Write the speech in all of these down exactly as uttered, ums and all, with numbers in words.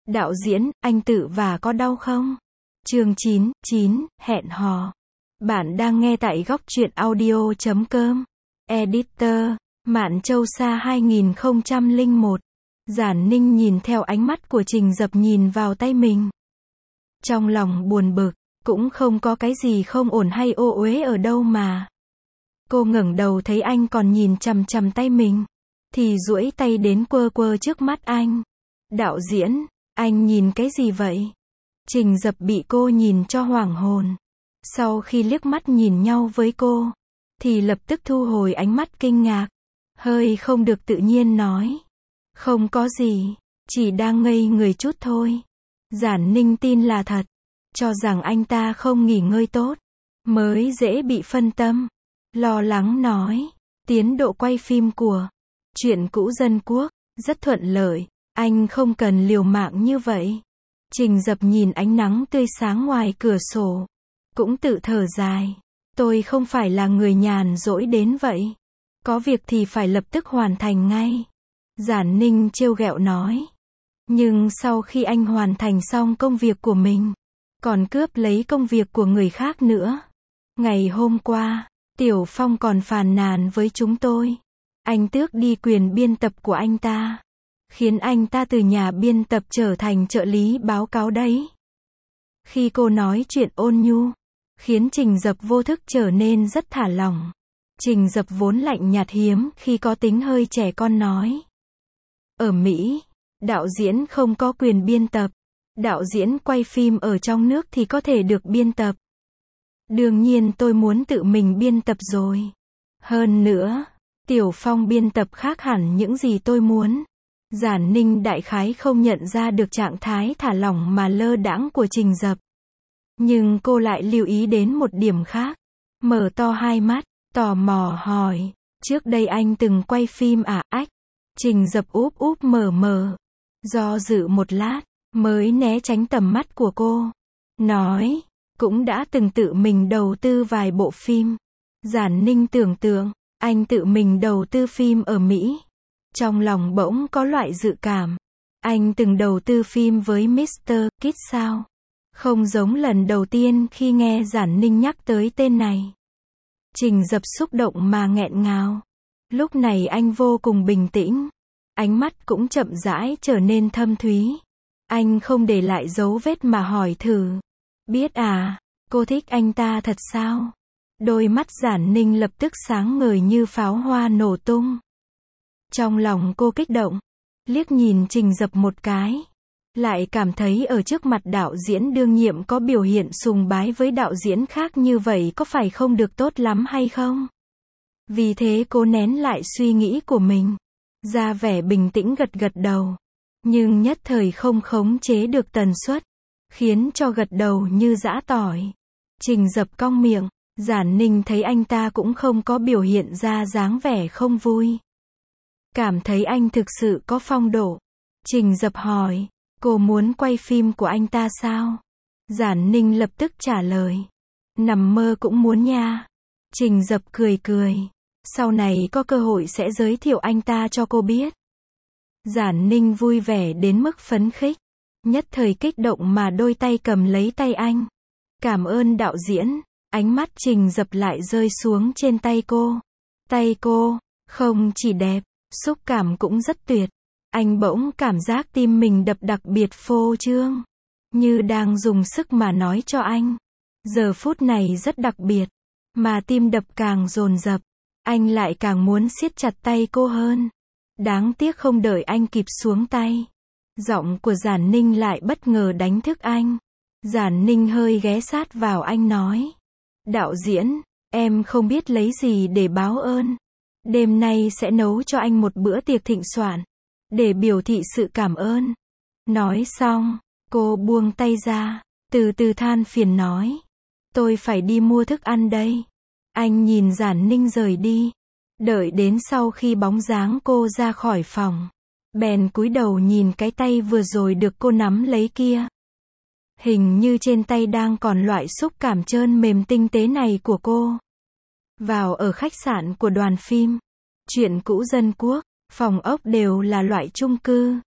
Đạo diễn, anh tự vả có đau không? Chương chín, chín, hẹn hò. Bạn đang nghe tại góc truyện audio chấm com. Editor, Mạn Châu Sa hai nghìn không trăm lẻ một. Giản Ninh nhìn theo ánh mắt của Trình Dập nhìn vào tay mình. Trong lòng buồn bực, cũng không có cái gì không ổn hay ô uế ở đâu mà. Cô ngẩng đầu thấy anh còn nhìn chằm chằm tay mình, thì duỗi tay đến quơ quơ trước mắt anh. Đạo diễn, anh nhìn cái gì vậy? Trình Dập bị cô nhìn cho hoảng hồn. Sau khi liếc mắt nhìn nhau với cô, thì lập tức thu hồi ánh mắt kinh ngạc. Hơi không được tự nhiên nói. Không có gì, chỉ đang ngây người chút thôi. Giản Ninh tin là thật, cho rằng anh ta không nghỉ ngơi tốt, mới dễ bị phân tâm. Lo lắng nói, tiến độ quay phim của Chuyện Cũ Dân Quốc rất thuận lợi, anh không cần liều mạng như vậy. Trình Dập nhìn ánh nắng tươi sáng ngoài cửa sổ, cũng tự thở dài. Tôi không phải là người nhàn rỗi đến vậy. Có việc thì phải lập tức hoàn thành ngay. Giản Ninh trêu ghẹo nói. Nhưng sau khi anh hoàn thành xong công việc của mình, còn cướp lấy công việc của người khác nữa. Ngày hôm qua, Tiểu Phong còn phàn nàn với chúng tôi. Anh tước đi quyền biên tập của anh ta, khiến anh ta từ nhà biên tập trở thành trợ lý báo cáo đấy. Khi cô nói chuyện ôn nhu, khiến Trình Dập vô thức trở nên rất thả lỏng. Trình Dập vốn lạnh nhạt hiếm khi có tính hơi trẻ con nói. Ở Mỹ, đạo diễn không có quyền biên tập. Đạo diễn quay phim ở trong nước thì có thể được biên tập. Đương nhiên tôi muốn tự mình biên tập rồi. Hơn nữa, Tiểu Phong biên tập khác hẳn những gì tôi muốn. Giản Ninh đại khái không nhận ra được trạng thái thả lỏng mà lơ đãng của Trình Dập. Nhưng cô lại lưu ý đến một điểm khác. Mở to hai mắt, tò mò hỏi. Trước đây anh từng quay phim à? Ách. Trình Dập úp úp mở mở. Do dự một lát, mới né tránh tầm mắt của cô. Nói, cũng đã từng tự mình đầu tư vài bộ phim. Giản Ninh tưởng tượng, anh tự mình đầu tư phim ở Mỹ. Trong lòng bỗng có loại dự cảm. Anh từng đầu tư phim với mít tơ Kid sao? Không giống lần đầu tiên khi nghe Giản Ninh nhắc tới tên này. Trình Dập xúc động mà nghẹn ngào. Lúc này anh vô cùng bình tĩnh. Ánh mắt cũng chậm rãi trở nên thâm thúy. Anh không để lại dấu vết mà hỏi thử. Biết à, cô thích anh ta thật sao? Đôi mắt Giản Ninh lập tức sáng ngời như pháo hoa nổ tung. Trong lòng cô kích động, liếc nhìn Trình Dập một cái. Lại cảm thấy ở trước mặt đạo diễn đương nhiệm có biểu hiện sùng bái với đạo diễn khác như vậy có phải không được tốt lắm hay không? Vì thế cô nén lại suy nghĩ của mình, ra vẻ bình tĩnh gật gật đầu. Nhưng nhất thời không khống chế được tần suất, khiến cho gật đầu như giã tỏi. Trình Dập cong miệng, Giản Ninh thấy anh ta cũng không có biểu hiện ra dáng vẻ không vui. Cảm thấy anh thực sự có phong độ. Trình Dập hỏi, cô muốn quay phim của anh ta sao? Giản Ninh lập tức trả lời, nằm mơ cũng muốn nha. Trình Dập cười cười, sau này có cơ hội sẽ giới thiệu anh ta cho cô biết. Giản Ninh vui vẻ đến mức phấn khích, nhất thời kích động mà đôi tay cầm lấy tay anh. Cảm ơn đạo diễn. Ánh mắt Trình Dập lại rơi xuống trên tay cô. Tay cô, không chỉ đẹp, xúc cảm cũng rất tuyệt. Anh bỗng cảm giác tim mình đập đặc biệt phô trương, như đang dùng sức mà nói cho anh. Giờ phút này rất đặc biệt, mà tim đập càng dồn dập. Anh lại càng muốn siết chặt tay cô hơn. Đáng tiếc không đợi anh kịp xuống tay, giọng của Giản Ninh lại bất ngờ đánh thức anh. Giản Ninh hơi ghé sát vào anh nói. Đạo diễn, em không biết lấy gì để báo ơn. Đêm nay sẽ nấu cho anh một bữa tiệc thịnh soạn, để biểu thị sự cảm ơn. Nói xong, cô buông tay ra, từ từ than phiền nói. Tôi phải đi mua thức ăn đây. Anh nhìn Giản Ninh rời đi. Đợi đến sau khi bóng dáng cô ra khỏi phòng, bèn cúi đầu nhìn cái tay vừa rồi được cô nắm lấy kia. Hình như trên tay đang còn loại xúc cảm trơn mềm tinh tế này của cô. Vào ở khách sạn của đoàn phim Chuyện Cũ Dân Quốc, phòng ốc đều là loại chung cư.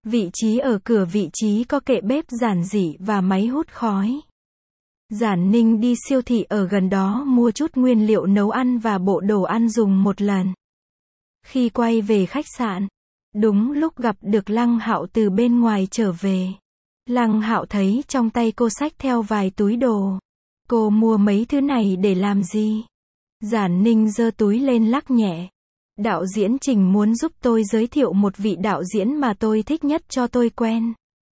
Vị trí ở cửa vị trí có kệ bếp giản dị và máy hút khói. Giản Ninh đi siêu thị ở gần đó mua chút nguyên liệu nấu ăn và bộ đồ ăn dùng một lần. Khi quay về khách sạn, đúng lúc gặp được Lăng Hạo từ bên ngoài trở về. Lăng Hạo thấy trong tay cô xách theo vài túi đồ. Cô mua mấy thứ này để làm gì? Giản Ninh giơ túi lên lắc nhẹ. Đạo diễn Trình muốn giúp tôi giới thiệu một vị đạo diễn mà tôi thích nhất cho tôi quen.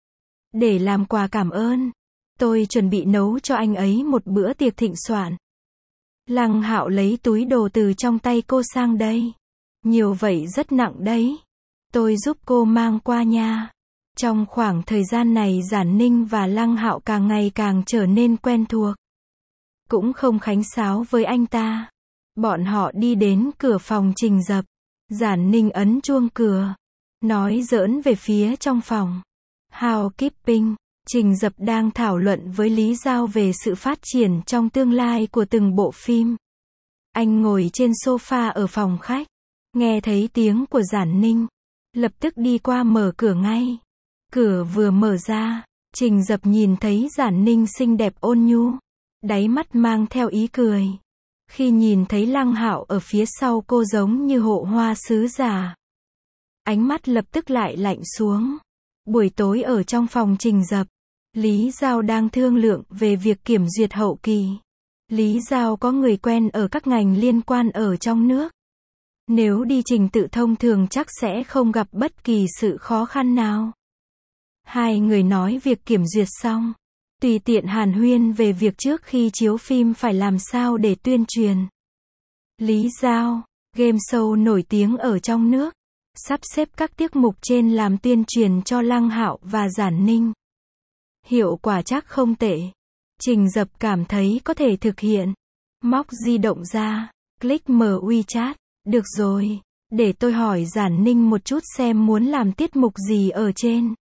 Để làm quà cảm ơn, tôi chuẩn bị nấu cho anh ấy một bữa tiệc thịnh soạn. Lăng Hạo lấy túi đồ từ trong tay cô sang đây. Nhiều vậy rất nặng đấy. Tôi giúp cô mang qua nha. Trong khoảng thời gian này Giản Ninh và Lăng Hạo càng ngày càng trở nên quen thuộc. Cũng không khánh sáo với anh ta. Bọn họ đi đến cửa phòng Trình Dập. Giản Ninh ấn chuông cửa. Nói giỡn về phía trong phòng. Housekeeping. Trình Dập đang thảo luận với Lý Giao về sự phát triển trong tương lai của từng bộ phim. Anh ngồi trên sofa ở phòng khách. Nghe thấy tiếng của Giản Ninh. Lập tức đi qua mở cửa ngay. Cửa vừa mở ra, Trình Dập nhìn thấy Giản Ninh xinh đẹp ôn nhu. Đáy mắt mang theo ý cười. Khi nhìn thấy Lăng Hạo ở phía sau cô giống như hộ hoa sứ giả. Ánh mắt lập tức lại lạnh xuống. Buổi tối ở trong phòng Trình Dập, Lý Giao đang thương lượng về việc kiểm duyệt hậu kỳ. Lý Giao có người quen ở các ngành liên quan ở trong nước. Nếu đi trình tự thông thường chắc sẽ không gặp bất kỳ sự khó khăn nào. Hai người nói việc kiểm duyệt xong. Tùy tiện hàn huyên về việc trước khi chiếu phim phải làm sao để tuyên truyền. Lý Giao, game show nổi tiếng ở trong nước. Sắp xếp các tiết mục trên làm tuyên truyền cho Lăng Hạo và Giản Ninh. Hiệu quả chắc không tệ. Trình Dập cảm thấy có thể thực hiện. Móc di động ra, click mở WeChat. Được rồi, để tôi hỏi Giản Ninh một chút xem muốn làm tiết mục gì ở trên.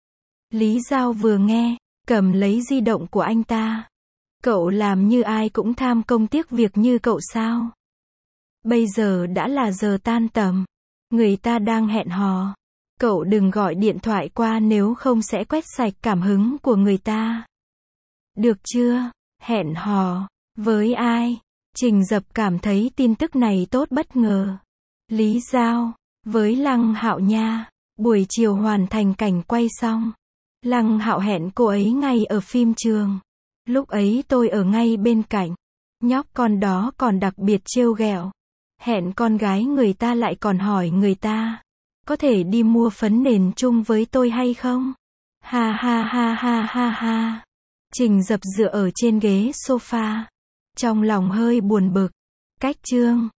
Lý Giao vừa nghe, cầm lấy di động của anh ta. Cậu làm như ai cũng tham công tiếc việc như cậu sao? Bây giờ đã là giờ tan tầm. Người ta đang hẹn hò. Cậu đừng gọi điện thoại qua nếu không sẽ quét sạch cảm hứng của người ta. Được chưa? Hẹn hò. Với ai? Trình Dập cảm thấy tin tức này tốt bất ngờ. Lý Giao. Với Lăng Hạo nha. Buổi chiều hoàn thành cảnh quay xong. Lăng Hạo hẹn cô ấy ngay ở phim trường. Lúc ấy tôi ở ngay bên cạnh. Nhóc con đó còn đặc biệt trêu ghẹo. Hẹn con gái người ta lại còn hỏi người ta. Có thể đi mua phấn nền chung với tôi hay không? Ha ha ha ha ha ha. Trình Dập dựa ở trên ghế sofa. Trong lòng hơi buồn bực. Cách chương.